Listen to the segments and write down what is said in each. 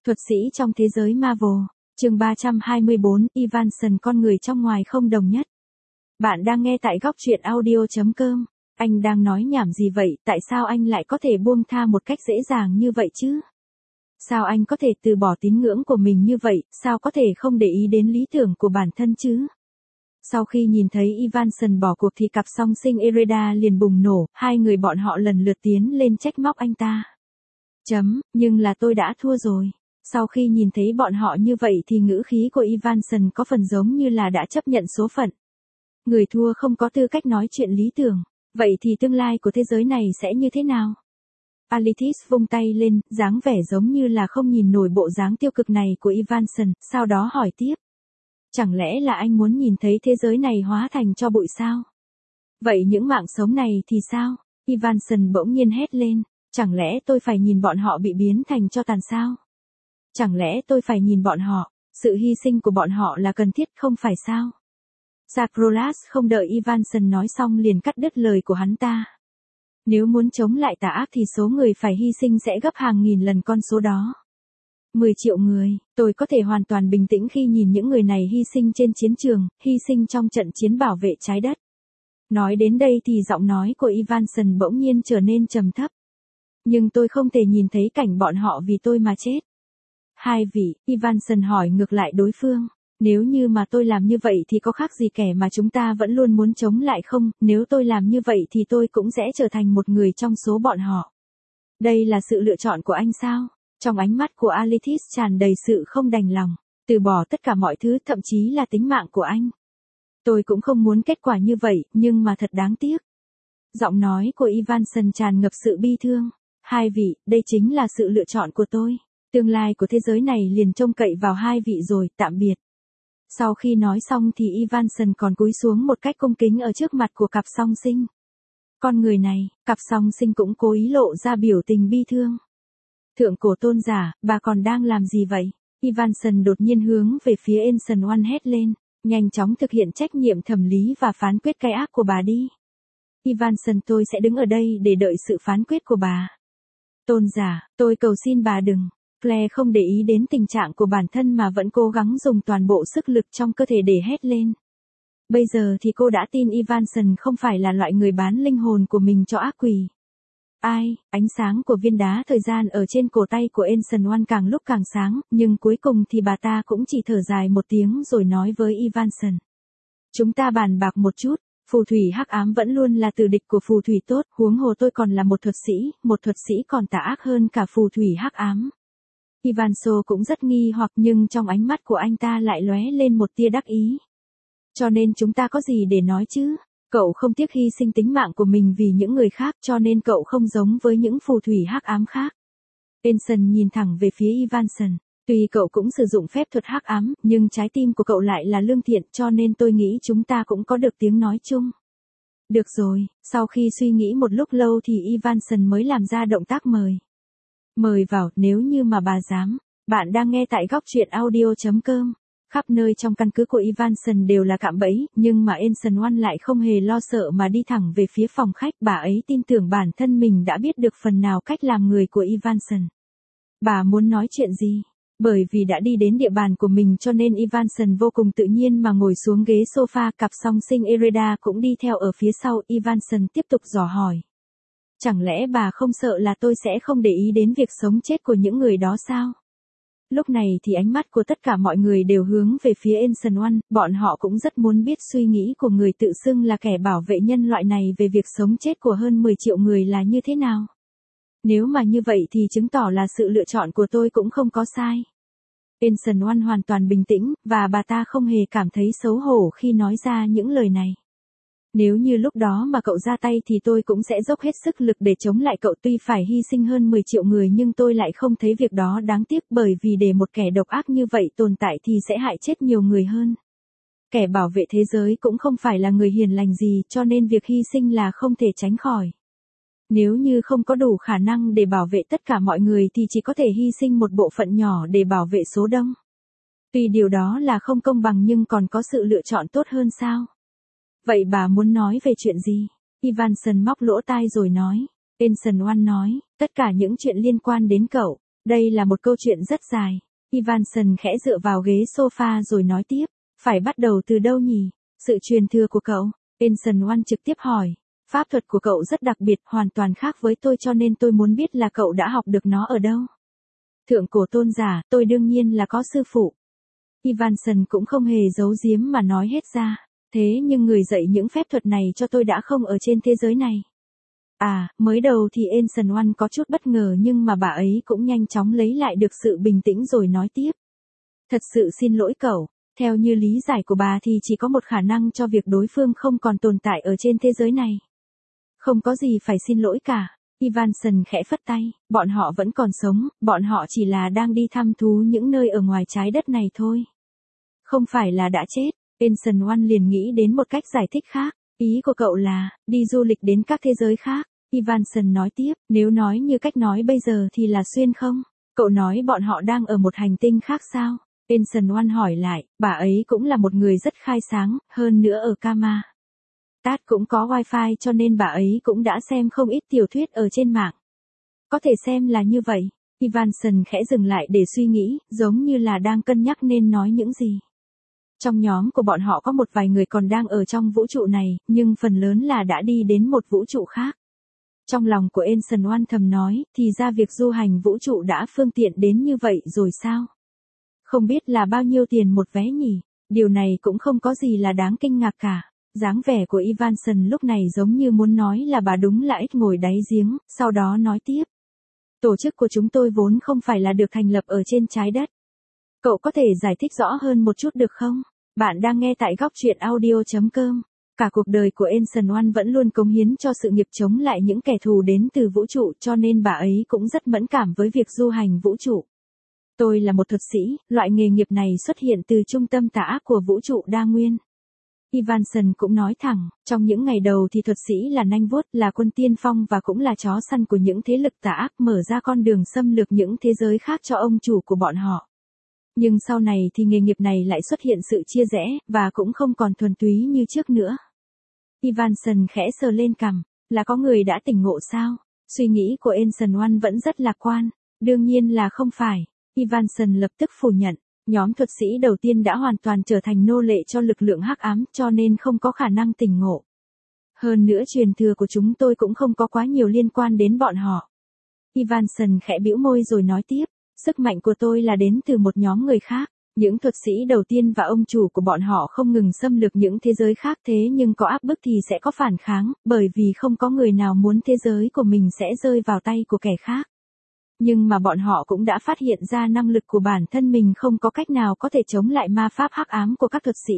Thuật sĩ trong thế giới Marvel, chương 324, Evanson con người trong ngoài không đồng nhất. Bạn đang nghe tại góc truyện audio.com. Anh đang nói nhảm gì vậy, tại sao anh lại có thể buông tha một cách dễ dàng như vậy chứ? Sao anh có thể từ bỏ tín ngưỡng của mình như vậy, sao có thể không để ý đến lý tưởng của bản thân chứ? Sau khi nhìn thấy Evanson bỏ cuộc thì cặp song sinh Ereda liền bùng nổ, hai người bọn họ lần lượt tiến lên trách móc anh ta. Nhưng là tôi đã thua rồi. Sau khi nhìn thấy bọn họ như vậy thì ngữ khí của Evanson có phần giống như là đã chấp nhận số phận. Người thua không có tư cách nói chuyện lý tưởng, vậy thì tương lai của thế giới này sẽ như thế nào? Alethis vung tay lên, dáng vẻ giống như là không nhìn nổi bộ dáng tiêu cực này của Evanson, sau đó hỏi tiếp. Chẳng lẽ là anh muốn nhìn thấy thế giới này hóa thành tro bụi sao? Vậy những mạng sống này thì sao? Evanson bỗng nhiên hét lên, chẳng lẽ tôi phải nhìn bọn họ bị biến thành tro tàn sao? Chẳng lẽ tôi phải nhìn bọn họ, sự hy sinh của bọn họ là cần thiết không phải sao? Zagreus không đợi Evanson nói xong liền cắt đứt lời của hắn ta. Nếu muốn chống lại tà ác thì số người phải hy sinh sẽ gấp hàng nghìn lần con số đó. 10 triệu người, tôi có thể hoàn toàn bình tĩnh khi nhìn những người này hy sinh trên chiến trường, hy sinh trong trận chiến bảo vệ trái đất. Nói đến đây thì giọng nói của Evanson bỗng nhiên trở nên trầm thấp. Nhưng tôi không thể nhìn thấy cảnh bọn họ vì tôi mà chết. Hai vị, Evanson hỏi ngược lại đối phương. Nếu như mà tôi làm như vậy thì có khác gì kẻ mà chúng ta vẫn luôn muốn chống lại không? Nếu tôi làm như vậy thì tôi cũng sẽ trở thành một người trong số bọn họ. Đây là sự lựa chọn của anh sao? Trong ánh mắt của Alethis tràn đầy sự không đành lòng. Từ bỏ tất cả mọi thứ, thậm chí là tính mạng của anh. Tôi cũng không muốn kết quả như vậy, nhưng mà thật đáng tiếc. Giọng nói của Evanson tràn ngập sự bi thương. Hai vị, đây chính là sự lựa chọn của tôi. Tương lai của thế giới này liền trông cậy vào hai vị rồi, tạm biệt. Sau khi nói xong thì Evanson còn cúi xuống một cách cung kính ở trước mặt của cặp song sinh. Con người này, cặp song sinh cũng cố ý lộ ra biểu tình bi thương. Thượng cổ tôn giả, bà còn đang làm gì vậy? Evanson đột nhiên hướng về phía Ancient One hét lên, nhanh chóng thực hiện trách nhiệm thẩm lý và phán quyết cái ác của bà đi. Evanson, tôi sẽ đứng ở đây để đợi sự phán quyết của bà. Tôn giả, tôi cầu xin bà đừng. Claire không để ý đến tình trạng của bản thân mà vẫn cố gắng dùng toàn bộ sức lực trong cơ thể để hét lên. Bây giờ thì cô đã tin Evanson không phải là loại người bán linh hồn của mình cho ác quỷ. Ai, ánh sáng của viên đá thời gian ở trên cổ tay của Ancient One càng lúc càng sáng, nhưng cuối cùng thì bà ta cũng chỉ thở dài một tiếng rồi nói với Evanson. Chúng ta bàn bạc một chút, phù thủy hắc ám vẫn luôn là tử địch của phù thủy tốt, huống hồ tôi còn là một thuật sĩ còn tà ác hơn cả phù thủy hắc ám. Evanson cũng rất nghi hoặc nhưng trong ánh mắt của anh ta lại lóe lên một tia đắc ý. Cho nên chúng ta có gì để nói chứ? Cậu không tiếc hy sinh tính mạng của mình vì những người khác cho nên cậu không giống với những phù thủy hắc ám khác. Ancient nhìn thẳng về phía Evanson. Tuy cậu cũng sử dụng phép thuật hắc ám, nhưng trái tim của cậu lại là lương thiện cho nên tôi nghĩ chúng ta cũng có được tiếng nói chung. Được rồi, sau khi suy nghĩ một lúc lâu thì Evanson mới làm ra động tác mời. Mời vào, nếu như mà bà dám. Bạn đang nghe tại góc truyện audio.com. Khắp nơi trong căn cứ của Evanson đều là cạm bẫy, nhưng mà Ancient One lại không hề lo sợ mà đi thẳng về phía phòng khách. Bà ấy tin tưởng bản thân mình đã biết được phần nào cách làm người của Evanson. Bà muốn nói chuyện gì? Bởi vì đã đi đến địa bàn của mình cho nên Evanson vô cùng tự nhiên mà ngồi xuống ghế sofa. Cặp song sinh Ereda cũng đi theo ở phía sau. Evanson tiếp tục dò hỏi. Chẳng lẽ bà không sợ là tôi sẽ không để ý đến việc sống chết của những người đó sao? Lúc này thì ánh mắt của tất cả mọi người đều hướng về phía Ancient One, bọn họ cũng rất muốn biết suy nghĩ của người tự xưng là kẻ bảo vệ nhân loại này về việc sống chết của hơn 10 triệu người là như thế nào. Nếu mà như vậy thì chứng tỏ là sự lựa chọn của tôi cũng không có sai. Ancient One hoàn toàn bình tĩnh, và bà ta không hề cảm thấy xấu hổ khi nói ra những lời này. Nếu như lúc đó mà cậu ra tay thì tôi cũng sẽ dốc hết sức lực để chống lại cậu, tuy phải hy sinh hơn 10 triệu người nhưng tôi lại không thấy việc đó đáng tiếc bởi vì để một kẻ độc ác như vậy tồn tại thì sẽ hại chết nhiều người hơn. Kẻ bảo vệ thế giới cũng không phải là người hiền lành gì cho nên việc hy sinh là không thể tránh khỏi. Nếu như không có đủ khả năng để bảo vệ tất cả mọi người thì chỉ có thể hy sinh một bộ phận nhỏ để bảo vệ số đông. Tuy điều đó là không công bằng nhưng còn có sự lựa chọn tốt hơn sao? Vậy bà muốn nói về chuyện gì? Evanson móc lỗ tai rồi nói. Ancient One nói, tất cả những chuyện liên quan đến cậu. Đây là một câu chuyện rất dài. Ivanson khẽ dựa vào ghế sofa rồi nói tiếp. Phải bắt đầu từ đâu nhỉ? Sự truyền thừa của cậu. Anson One trực tiếp hỏi. Pháp thuật của cậu rất đặc biệt, hoàn toàn khác với tôi cho nên tôi muốn biết là cậu đã học được nó ở đâu. Thượng cổ tôn giả, tôi đương nhiên là có sư phụ. Ivanson cũng không hề giấu giếm mà nói hết ra. Thế nhưng người dạy những phép thuật này cho tôi đã không ở trên thế giới này. À, mới đầu thì Anson One có chút bất ngờ nhưng mà bà ấy cũng nhanh chóng lấy lại được sự bình tĩnh rồi nói tiếp. Thật sự xin lỗi cậu, theo như lý giải của bà thì chỉ có một khả năng cho việc đối phương không còn tồn tại ở trên thế giới này. Không có gì phải xin lỗi cả. Ivanson khẽ phất tay, bọn họ vẫn còn sống, bọn họ chỉ là đang đi thăm thú những nơi ở ngoài trái đất này thôi. Không phải là đã chết. Anson One liền nghĩ đến một cách giải thích khác. Ý của cậu là, đi du lịch đến các thế giới khác. Ivanson nói tiếp, nếu nói như cách nói bây giờ thì là xuyên không? Cậu nói bọn họ đang ở một hành tinh khác sao? Anson One hỏi lại, bà ấy cũng là một người rất khai sáng, hơn nữa ở Kama. Tát cũng có wifi cho nên bà ấy cũng đã xem không ít tiểu thuyết ở trên mạng. Có thể xem là như vậy. Ivanson khẽ dừng lại để suy nghĩ, giống như là đang cân nhắc nên nói những gì. Trong nhóm của bọn họ có một vài người còn đang ở trong vũ trụ này, nhưng phần lớn là đã đi đến một vũ trụ khác. Trong lòng của Anson One thầm nói, thì ra việc du hành vũ trụ đã phương tiện đến như vậy rồi sao? Không biết là bao nhiêu tiền một vé nhỉ? Điều này cũng không có gì là đáng kinh ngạc cả. Dáng vẻ của Ivanson lúc này giống như muốn nói là bà đúng là ếch ngồi đáy giếng, sau đó nói tiếp. Tổ chức của chúng tôi vốn không phải là được thành lập ở trên trái đất. Cậu có thể giải thích rõ hơn một chút được không? Bạn đang nghe tại góc truyện audio.com. Cả cuộc đời của Anson One vẫn luôn cống hiến cho sự nghiệp chống lại những kẻ thù đến từ vũ trụ cho nên bà ấy cũng rất mẫn cảm với việc du hành vũ trụ. Tôi là một thuật sĩ, loại nghề nghiệp này xuất hiện từ trung tâm tà ác của vũ trụ đa nguyên. Ivanson cũng nói thẳng, trong những ngày đầu thì thuật sĩ là nanh vuốt, là quân tiên phong và cũng là chó săn của những thế lực tà ác mở ra con đường xâm lược những thế giới khác cho ông chủ của bọn họ. Nhưng sau này thì nghề nghiệp này lại xuất hiện sự chia rẽ, và cũng không còn thuần túy như trước nữa. Ivanson khẽ sờ lên cằm, là có người đã tỉnh ngộ sao? Suy nghĩ của Anson One vẫn rất lạc quan. Đương nhiên là không phải. Ivanson lập tức phủ nhận. Nhóm thuật sĩ đầu tiên đã hoàn toàn trở thành nô lệ cho lực lượng hắc ám cho nên không có khả năng tỉnh ngộ. Hơn nữa truyền thừa của chúng tôi cũng không có quá nhiều liên quan đến bọn họ. Ivanson khẽ bĩu môi rồi nói tiếp. Sức mạnh của tôi là đến từ một nhóm người khác. Những thuật sĩ đầu tiên và ông chủ của bọn họ không ngừng xâm lược những thế giới khác thế nhưng có áp bức thì sẽ có phản kháng, bởi vì không có người nào muốn thế giới của mình sẽ rơi vào tay của kẻ khác. Nhưng mà bọn họ cũng đã phát hiện ra năng lực của bản thân mình không có cách nào có thể chống lại ma pháp hắc ám của các thuật sĩ.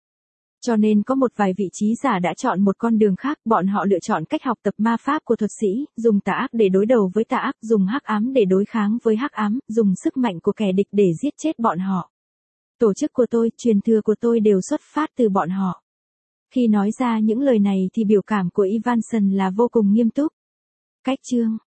Cho nên có một vài vị trí giả đã chọn một con đường khác, bọn họ lựa chọn cách học tập ma pháp của thuật sĩ, dùng tà ác để đối đầu với tà ác, dùng hắc ám để đối kháng với hắc ám, dùng sức mạnh của kẻ địch để giết chết bọn họ. Tổ chức của tôi, truyền thừa của tôi đều xuất phát từ bọn họ. Khi nói ra những lời này thì biểu cảm của Ivanson là vô cùng nghiêm túc. Cách chương